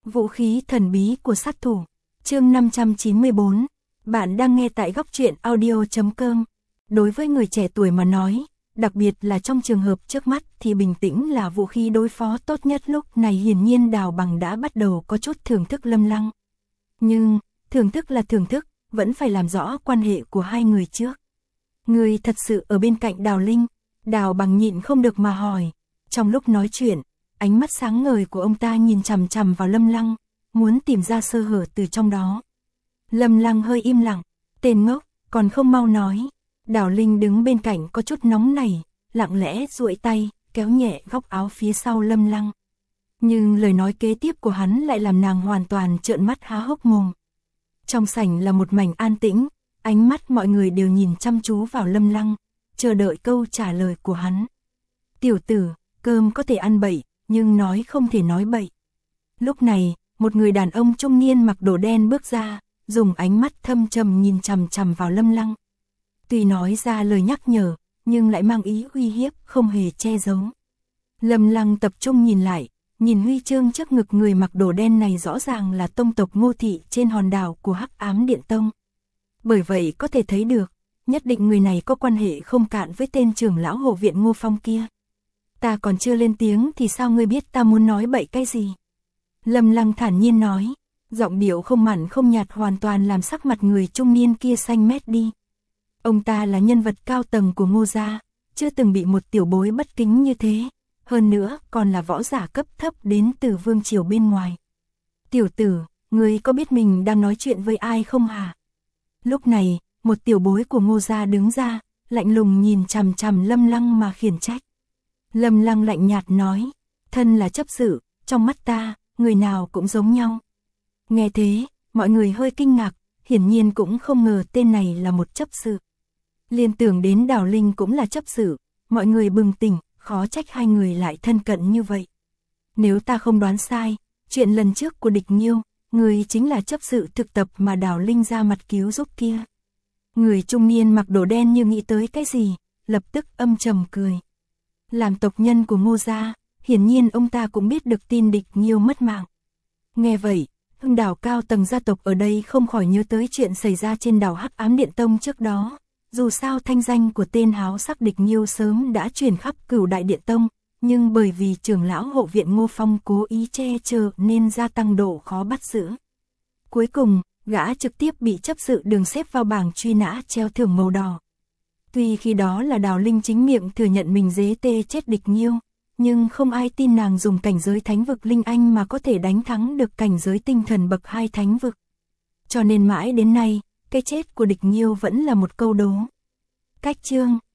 Vũ khí thần bí của sát thủ. Chương 594. Bạn đang nghe tại góc truyện audio.com. Đối với người trẻ tuổi mà nói, đặc biệt là trong trường hợp trước mắt thì bình tĩnh là vũ khí đối phó tốt nhất. Lúc này hiển nhiên Đào Bằng đã bắt đầu có chút thưởng thức Lâm Lăng. Nhưng, thưởng thức là thưởng thức, vẫn phải làm rõ quan hệ của hai người trước. Người thật sự ở bên cạnh Đào Linh, Đào Bằng nhịn không được mà hỏi. Trong lúc nói chuyện, ánh mắt sáng ngời của ông ta nhìn chằm chằm vào Lâm Lăng, muốn tìm ra sơ hở từ trong đó. Lâm Lăng hơi im lặng, tên ngốc, còn không mau nói. Đào Linh đứng bên cạnh có chút nóng nảy, lặng lẽ duỗi tay, kéo nhẹ góc áo phía sau Lâm Lăng. Nhưng lời nói kế tiếp của hắn lại làm nàng hoàn toàn trợn mắt há hốc mồm. Trong sảnh là một mảnh an tĩnh, ánh mắt mọi người đều nhìn chăm chú vào Lâm Lăng, chờ đợi câu trả lời của hắn. Tiểu tử, cơm có thể ăn bậy, nhưng nói không thể nói bậy. Lúc này, một người đàn ông trung niên mặc đồ đen bước ra, dùng ánh mắt thâm trầm nhìn chằm chằm vào Lâm Lăng. Tuy nói ra lời nhắc nhở, nhưng lại mang ý uy hiếp, không hề che giấu. Lâm Lăng tập trung nhìn lại, nhìn huy chương trước ngực người mặc đồ đen này rõ ràng là tông tộc Ngô Thị trên hòn đảo của Hắc Ám Điện Tông. Bởi vậy có thể thấy được, nhất định người này có quan hệ không cạn với tên trưởng lão hộ viện Ngô Phong kia. Ta còn chưa lên tiếng thì sao ngươi biết ta muốn nói bậy cái gì? Lâm Lăng thản nhiên nói, giọng điệu không mặn không nhạt hoàn toàn làm sắc mặt người trung niên kia xanh mét đi. Ông ta là nhân vật cao tầng của Ngô gia, chưa từng bị một tiểu bối bất kính như thế, hơn nữa còn là võ giả cấp thấp đến từ vương triều bên ngoài. Tiểu tử, ngươi có biết mình đang nói chuyện với ai không hả? Lúc này, một tiểu bối của Ngô gia đứng ra, lạnh lùng nhìn chằm chằm Lâm Lăng mà khiển trách. Lâm Lăng lạnh nhạt nói, thân là chấp sự, trong mắt ta, người nào cũng giống nhau. Nghe thế, mọi người hơi kinh ngạc, hiển nhiên cũng không ngờ tên này là một chấp sự. Liên tưởng đến Đào Linh cũng là chấp sự, mọi người bừng tỉnh, khó trách hai người lại thân cận như vậy. Nếu ta không đoán sai, chuyện lần trước của Địch Nhiêu, người chính là chấp sự thực tập mà Đào Linh ra mặt cứu giúp kia. Người trung niên mặc đồ đen như nghĩ tới cái gì, lập tức âm trầm cười. Làm tộc nhân của Ngô gia, hiển nhiên ông ta cũng biết được tin Địch Nhiêu mất mạng. Nghe vậy, hưng đảo cao tầng gia tộc ở đây không khỏi nhớ tới chuyện xảy ra trên đảo Hắc Ám Điện Tông trước đó. Dù sao thanh danh của tên háo sắc Địch Nhiêu sớm đã truyền khắp Cửu Đại Điện Tông, nhưng bởi vì trưởng lão hộ viện Ngô Phong cố ý che chở nên gia tăng độ khó bắt giữ. Cuối cùng, gã trực tiếp bị chấp sự Đường xếp vào bảng truy nã treo thưởng màu đỏ. Tuy khi đó là Đào Linh chính miệng thừa nhận mình dế tê chết Địch Nhiêu, nhưng không ai tin nàng dùng cảnh giới thánh vực Linh Anh mà có thể đánh thắng được cảnh giới tinh thần bậc 2 thánh vực. Cho nên mãi đến nay, cái chết của Địch Nhiêu vẫn là một câu đố. Cách chương